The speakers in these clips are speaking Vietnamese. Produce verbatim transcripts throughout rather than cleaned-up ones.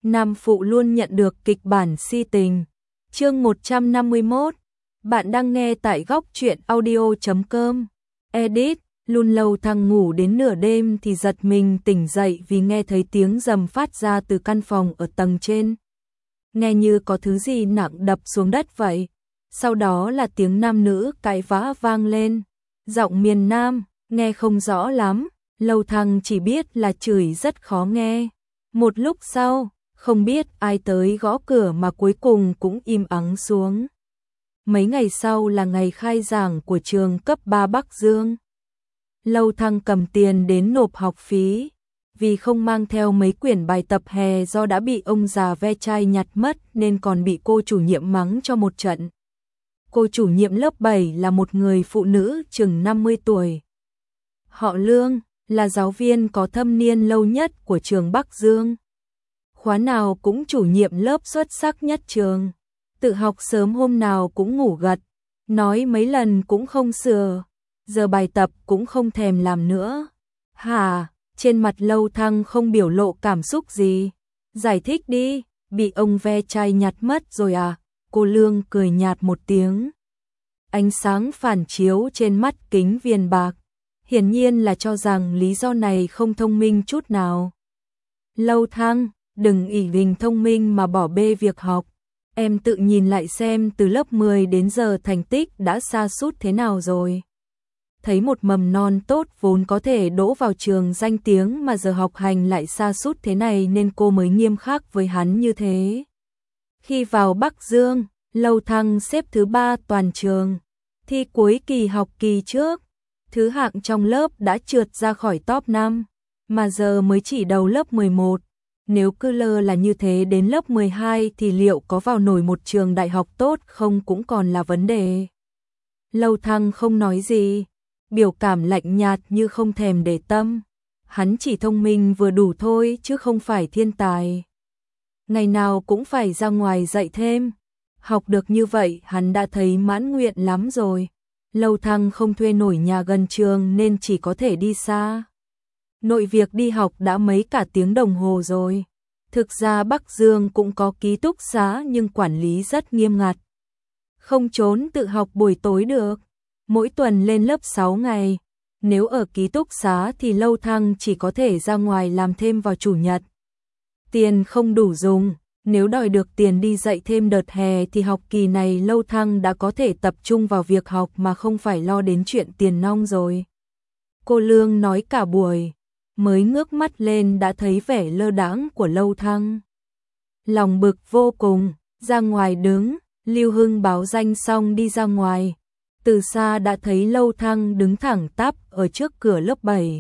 Nam phụ luôn nhận được kịch bản si tình. Chương một trăm năm mươi mốt. Bạn đang nghe tại góc truyện audio chấm com. Edit. Luôn Lâu Thăng ngủ đến nửa đêm thì giật mình tỉnh dậy vì nghe thấy tiếng rầm phát ra từ căn phòng ở tầng trên. Nghe như có thứ gì nặng đập xuống đất vậy. Sau đó là tiếng nam nữ cãi vã vang lên. Giọng miền Nam, nghe không rõ lắm. Lâu Thăng chỉ biết là chửi rất khó nghe. Một lúc sau, không biết ai tới gõ cửa mà cuối cùng cũng im ắng xuống. Mấy ngày sau là ngày khai giảng của trường cấp ba Bắc Dương. Lâu Thăng cầm tiền đến nộp học phí, vì không mang theo mấy quyển bài tập hè do đã bị ông già ve chai nhặt mất nên còn bị cô chủ nhiệm mắng cho một trận. Cô chủ nhiệm lớp bảy là một người phụ nữ chừng năm mươi tuổi. Họ Lương, là giáo viên có thâm niên lâu nhất của trường Bắc Dương. Khóa nào cũng chủ nhiệm lớp xuất sắc nhất trường. Tự học sớm hôm nào cũng ngủ gật, nói mấy lần cũng không sửa, giờ bài tập cũng không thèm làm nữa. Hả? Trên mặt Lâu Thăng không biểu lộ cảm xúc gì. Giải thích đi, bị ông ve chai nhặt mất rồi à? Cô Lương cười nhạt một tiếng. Ánh sáng phản chiếu trên mắt kính viền bạc, hiển nhiên là cho rằng lý do này không thông minh chút nào. Lâu Thăng, đừng ỷ mình thông minh mà bỏ bê việc học. Em tự nhìn lại xem từ lớp mười đến giờ thành tích đã sa sút thế nào rồi. Thấy một mầm non tốt vốn có thể đỗ vào trường danh tiếng mà giờ học hành lại sa sút thế này nên cô mới nghiêm khắc với hắn như thế. Khi vào Bắc Dương, Lâu Thăng xếp thứ ba toàn trường. Thi cuối kỳ học kỳ trước, thứ hạng trong lớp đã trượt ra khỏi top năm, mà giờ mới chỉ đầu lớp mười một. Nếu cứ lơ là như thế đến lớp mười hai thì liệu có vào nổi một trường đại học tốt không cũng còn là vấn đề. Lâu Thăng không nói gì, biểu cảm lạnh nhạt như không thèm để tâm. Hắn chỉ thông minh vừa đủ thôi chứ không phải thiên tài. Ngày nào cũng phải ra ngoài dạy thêm. Học được như vậy hắn đã thấy mãn nguyện lắm rồi. Lâu Thăng không thuê nổi nhà gần trường nên chỉ có thể đi xa. Nội việc đi học đã mấy cả tiếng đồng hồ rồi. Thực ra Bắc Dương cũng có ký túc xá nhưng quản lý rất nghiêm ngặt. Không trốn tự học buổi tối được. Mỗi tuần lên lớp sáu ngày. Nếu ở ký túc xá thì Lâu Thăng chỉ có thể ra ngoài làm thêm vào chủ nhật. Tiền không đủ dùng. Nếu đòi được tiền đi dạy thêm đợt hè thì học kỳ này Lâu Thăng đã có thể tập trung vào việc học mà không phải lo đến chuyện tiền nong rồi. Cô Lương nói cả buổi, mới ngước mắt lên đã thấy vẻ lơ đãng của Lâu Thăng. Lòng bực vô cùng, ra ngoài đứng, Lưu Hưng báo danh xong đi ra ngoài. Từ xa đã thấy Lâu Thăng đứng thẳng tắp ở trước cửa lớp bảy.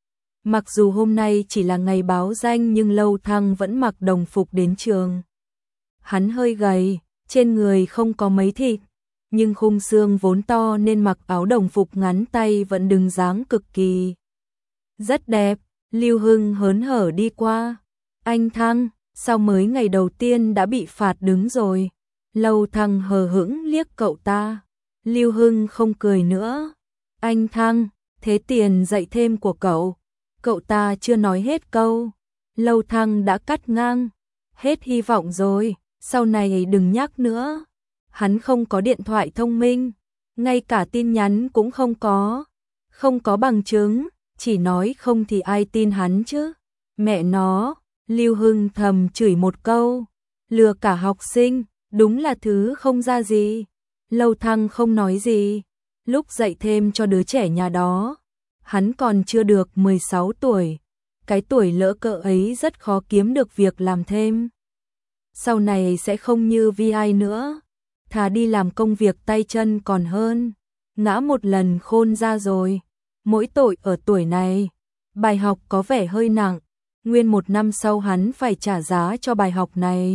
Mặc dù hôm nay chỉ là ngày báo danh nhưng Lâu Thăng vẫn mặc đồng phục đến trường. Hắn hơi gầy, trên người không có mấy thịt, nhưng khung xương vốn to nên mặc áo đồng phục ngắn tay vẫn đứng dáng cực kỳ. Rất đẹp, Lưu Hưng hớn hở đi qua. Anh Thăng, sao mới ngày đầu tiên đã bị phạt đứng rồi? Lâu Thăng hờ hững liếc cậu ta. Lưu Hưng không cười nữa. Anh Thăng, thế tiền dạy thêm của cậu. Cậu ta chưa nói hết câu. Lâu Thăng đã cắt ngang. Hết hy vọng rồi, sau này đừng nhắc nữa. Hắn không có điện thoại thông minh, ngay cả tin nhắn cũng không có. Không có bằng chứng, chỉ nói không thì ai tin hắn chứ. Mẹ nó, Lưu Hưng thầm chửi một câu. Lừa cả học sinh, đúng là thứ không ra gì. Lâu Thăng không nói gì. Lúc dạy thêm cho đứa trẻ nhà đó, hắn còn chưa được mười sáu tuổi. Cái tuổi lỡ cỡ ấy rất khó kiếm được việc làm thêm. Sau này sẽ không như vi ai nữa. Thà đi làm công việc tay chân còn hơn. Ngã một lần khôn ra rồi. Mỗi tội ở tuổi này. Bài học có vẻ hơi nặng. Nguyên một năm sau hắn phải trả giá cho bài học này.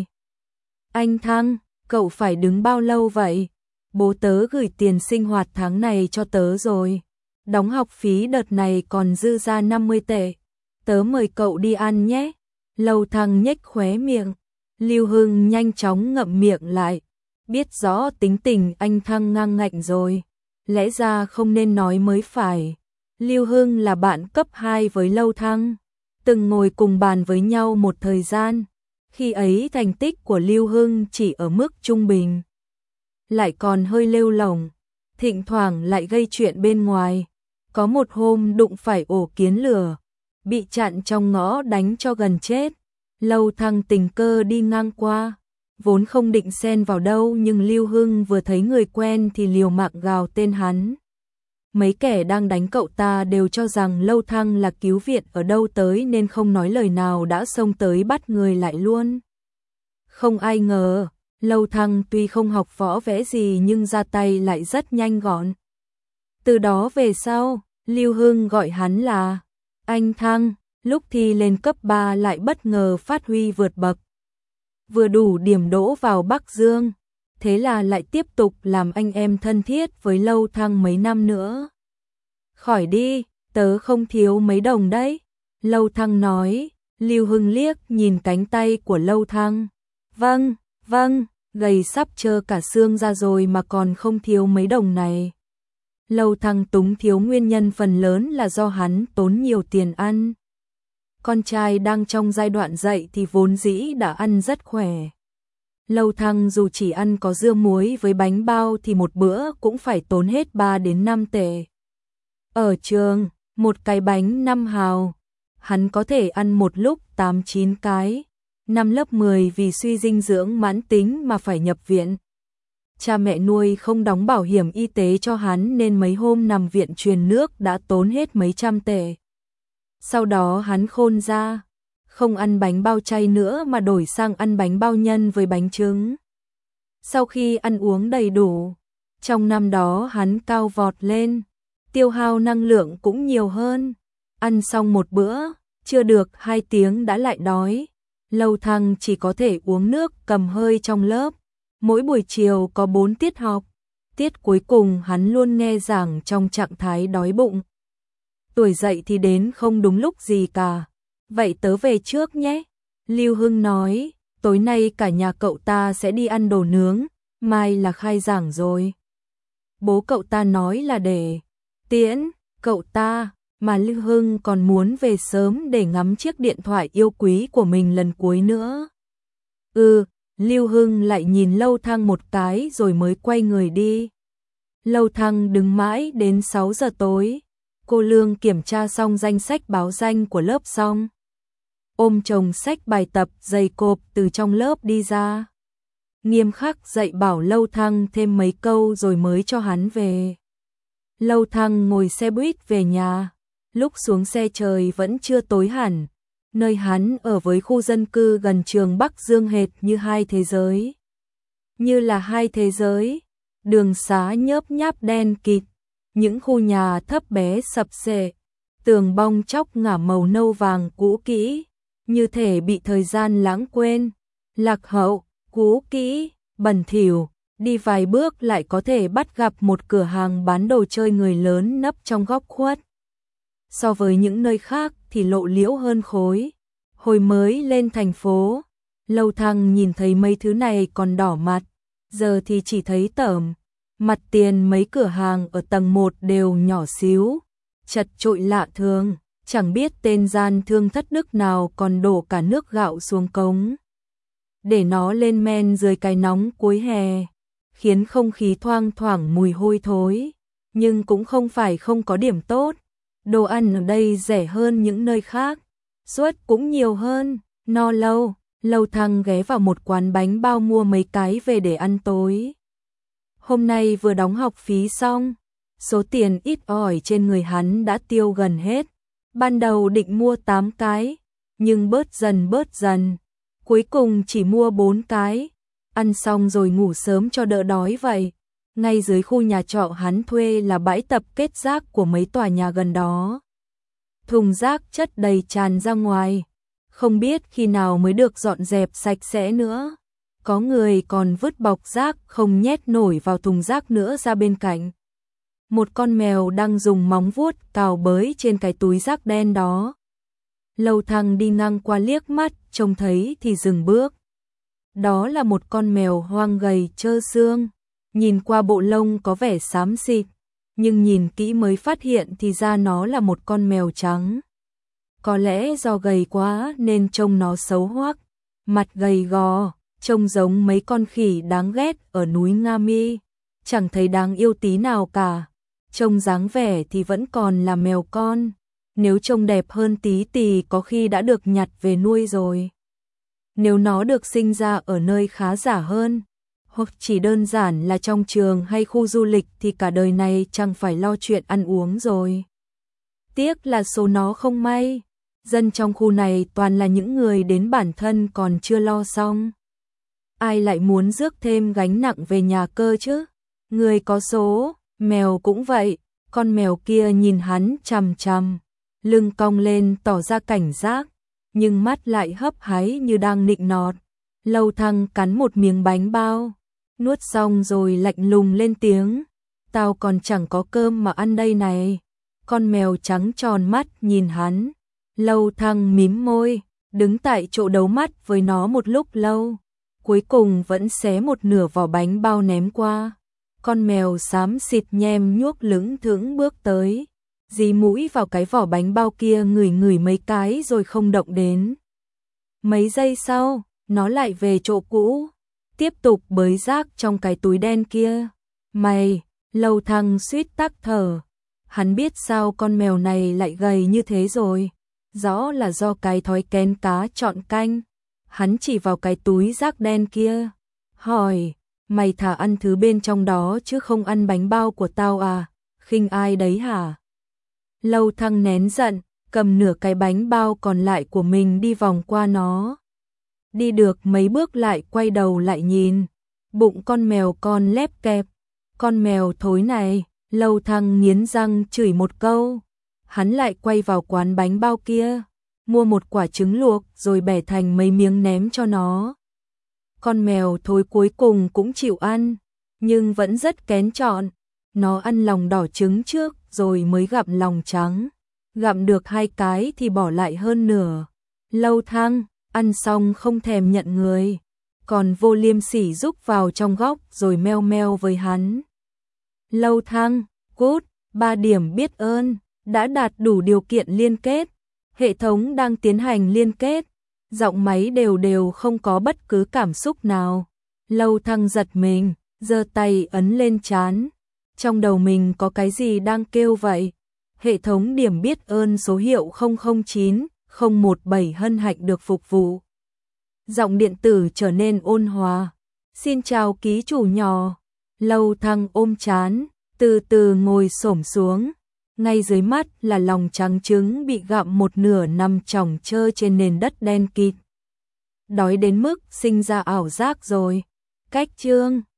Anh Thăng, cậu phải đứng bao lâu vậy? Bố tớ gửi tiền sinh hoạt tháng này cho tớ rồi. Đóng học phí đợt này còn dư ra năm mươi tệ. Tớ mời cậu đi ăn nhé. Lâu Thăng nhếch khóe miệng. Lưu Hưng nhanh chóng ngậm miệng lại. Biết rõ tính tình anh Thăng ngang ngạnh rồi. Lẽ ra không nên nói mới phải. Lưu Hưng là bạn cấp hai với Lâu Thăng. Từng ngồi cùng bàn với nhau một thời gian. Khi ấy thành tích của Lưu Hưng chỉ ở mức trung bình, lại còn hơi lêu lổng, thỉnh thoảng lại gây chuyện bên ngoài. Có một hôm đụng phải ổ kiến lửa, bị chặn trong ngõ đánh cho gần chết. Lâu Thăng tình cờ đi ngang qua, vốn không định xen vào đâu, nhưng Lưu Hưng vừa thấy người quen thì liều mạng gào tên hắn. Mấy kẻ đang đánh cậu ta đều cho rằng Lâu Thăng là cứu viện ở đâu tới nên không nói lời nào đã xông tới bắt người lại luôn. Không ai ngờ, Lâu Thăng tuy không học võ vẽ gì nhưng ra tay lại rất nhanh gọn. Từ đó về sau, Lưu Hưng gọi hắn là anh Thăng. Lúc thi lên cấp ba lại bất ngờ phát huy vượt bậc, vừa đủ điểm đỗ vào Bắc Dương, thế là lại tiếp tục làm anh em thân thiết với Lâu Thăng mấy năm nữa. Khỏi đi, tớ không thiếu mấy đồng đấy, Lâu Thăng nói. Lưu Hưng liếc nhìn cánh tay của Lâu Thăng. Vâng, vâng, gầy sắp trơ cả xương ra rồi mà còn không thiếu mấy đồng này. Lâu Thăng túng thiếu nguyên nhân phần lớn là do hắn tốn nhiều tiền ăn. Con trai đang trong giai đoạn dậy thì vốn dĩ đã ăn rất khỏe. Lâu Thăng dù chỉ ăn có dưa muối với bánh bao thì một bữa cũng phải tốn hết ba đến năm tệ. Ở trường, một cái bánh năm hào, hắn có thể ăn một lúc tám chín cái. Năm lớp mười vì suy dinh dưỡng mãn tính mà phải nhập viện. Cha mẹ nuôi không đóng bảo hiểm y tế cho hắn nên mấy hôm nằm viện truyền nước đã tốn hết mấy trăm tệ. Sau đó hắn khôn ra, không ăn bánh bao chay nữa mà đổi sang ăn bánh bao nhân với bánh trứng. Sau khi ăn uống đầy đủ, trong năm đó hắn cao vọt lên, tiêu hao năng lượng cũng nhiều hơn. Ăn xong một bữa, chưa được hai tiếng đã lại đói. Lâu Thăng chỉ có thể uống nước cầm hơi trong lớp. Mỗi buổi chiều có bốn tiết học, tiết cuối cùng hắn luôn nghe giảng trong trạng thái đói bụng. Tuổi dậy thì đến không đúng lúc gì cả. Vậy tớ về trước nhé. Lưu Hưng nói, tối nay cả nhà cậu ta sẽ đi ăn đồ nướng, mai là khai giảng rồi. Bố cậu ta nói là để tiễn cậu ta, mà Lưu Hưng còn muốn về sớm để ngắm chiếc điện thoại yêu quý của mình lần cuối nữa. Ừ, Lưu Hưng lại nhìn Lâu Thăng một cái rồi mới quay người đi. Lâu Thăng đứng mãi đến sáu giờ tối. Cô Lương kiểm tra xong danh sách báo danh của lớp xong, ôm chồng sách bài tập dày cộp từ trong lớp đi ra. Nghiêm khắc dạy bảo Lâu Thăng thêm mấy câu rồi mới cho hắn về. Lâu Thăng ngồi xe buýt về nhà. Lúc xuống xe trời vẫn chưa tối hẳn. Nơi hắn ở với khu dân cư gần trường Bắc Dương hệt như hai thế giới. Như là hai thế giới. Đường xá nhớp nháp đen kịt. Những khu nhà thấp bé sập xệ. Tường bong chóc ngả màu nâu vàng cũ kỹ. Như thể bị thời gian lãng quên. Lạc hậu, cũ kỹ, bẩn thỉu. Đi vài bước lại có thể bắt gặp một cửa hàng bán đồ chơi người lớn nấp trong góc khuất. So với những nơi khác thì lộ liễu hơn khối. Hồi mới lên thành phố, Lâu Thăng nhìn thấy mấy thứ này còn đỏ mặt, giờ thì chỉ thấy tởm. Mặt tiền mấy cửa hàng ở tầng một đều nhỏ xíu, chật chội lạ thường, chẳng biết tên gian thương thất đức nào còn đổ cả nước gạo xuống cống. Để nó lên men dưới cái nóng cuối hè, khiến không khí thoang thoảng mùi hôi thối, nhưng cũng không phải không có điểm tốt. Đồ ăn ở đây rẻ hơn những nơi khác, suất cũng nhiều hơn. No lâu, Lâu Thăng ghé vào một quán bánh bao mua mấy cái về để ăn tối. Hôm nay vừa đóng học phí xong, số tiền ít ỏi trên người hắn đã tiêu gần hết. Ban đầu định mua tám cái, nhưng bớt dần bớt dần, cuối cùng chỉ mua bốn cái. Ăn xong rồi ngủ sớm cho đỡ đói vậy. Ngay dưới khu nhà trọ hắn thuê là bãi tập kết rác của mấy tòa nhà gần đó. Thùng rác chất đầy tràn ra ngoài, không biết khi nào mới được dọn dẹp sạch sẽ nữa. Có người còn vứt bọc rác không nhét nổi vào thùng rác nữa ra bên cạnh. Một con mèo đang dùng móng vuốt cào bới trên cái túi rác đen đó. Lâu Thăng đi ngang qua liếc mắt, trông thấy thì dừng bước. Đó là một con mèo hoang gầy trơ xương. Nhìn qua bộ lông có vẻ xám xịt, nhưng nhìn kỹ mới phát hiện thì ra nó là một con mèo trắng. Có lẽ do gầy quá nên trông nó xấu hoắc, mặt gầy gò, trông giống mấy con khỉ đáng ghét ở núi Nga Mi, chẳng thấy đáng yêu tí nào cả. Trông dáng vẻ thì vẫn còn là mèo con, nếu trông đẹp hơn tí thì có khi đã được nhặt về nuôi rồi. Nếu nó được sinh ra ở nơi khá giả hơn, hoặc chỉ đơn giản là trong trường hay khu du lịch thì cả đời này chẳng phải lo chuyện ăn uống rồi. Tiếc là số nó không may, dân trong khu này toàn là những người đến bản thân còn chưa lo xong. Ai lại muốn rước thêm gánh nặng về nhà cơ chứ? Người có số, mèo cũng vậy, con mèo kia nhìn hắn chằm chằm, lưng cong lên tỏ ra cảnh giác, nhưng mắt lại hấp háy như đang nịnh nọt. Lâu Thăng cắn một miếng bánh bao, nuốt xong rồi lạnh lùng lên tiếng, tao còn chẳng có cơm mà ăn đây này. Con mèo trắng tròn mắt nhìn hắn, Lâu Thăng mím môi, đứng tại chỗ đấu mắt với nó một lúc lâu, cuối cùng vẫn xé một nửa vỏ bánh bao ném qua. Con mèo xám xịt nhem nhuốc lững thững bước tới, dí mũi vào cái vỏ bánh bao kia ngửi ngửi mấy cái rồi không động đến. Mấy giây sau, nó lại về chỗ cũ, tiếp tục bới rác trong cái túi đen kia. Mày, Lâu Thăng suýt tắc thở, hắn biết sao con mèo này lại gầy như thế rồi, rõ là do cái thói kén cá chọn canh. Hắn chỉ vào cái túi rác đen kia, hỏi, mày thả ăn thứ bên trong đó chứ không ăn bánh bao của tao à, khinh ai đấy hả? Lâu Thăng nén giận, cầm nửa cái bánh bao còn lại của mình đi vòng qua nó. Đi được mấy bước lại quay đầu lại nhìn, bụng con mèo con lép kẹp. Con mèo thối này, Lâu Thăng nghiến răng chửi một câu. Hắn lại quay vào quán bánh bao kia, mua một quả trứng luộc rồi bẻ thành mấy miếng ném cho nó. Con mèo thối cuối cùng cũng chịu ăn, nhưng vẫn rất kén chọn. Nó ăn lòng đỏ trứng trước rồi mới gặm lòng trắng. Gặm được hai cái thì bỏ lại hơn nửa. Lâu Thăng ăn xong không thèm nhận người, còn vô liêm sỉ rúc vào trong góc rồi meo meo với hắn. Lâu Thăng, cút, ba điểm biết ơn, đã đạt đủ điều kiện liên kết. Hệ thống đang tiến hành liên kết. Giọng máy đều đều không có bất cứ cảm xúc nào. Lâu Thăng giật mình, giơ tay ấn lên trán. Trong đầu mình có cái gì đang kêu vậy? Hệ thống điểm biết ơn số hiệu không không chín không một bảy hân hạnh được phục vụ. Giọng điện tử trở nên ôn hòa. Xin chào ký chủ nhỏ. Lâu Thăng ôm trán, từ từ ngồi xổm xuống. Ngay dưới mắt là lòng trắng trứng bị gặm một nửa nằm chỏng chơ trên nền đất đen kịt. Đói đến mức sinh ra ảo giác rồi. Cách chương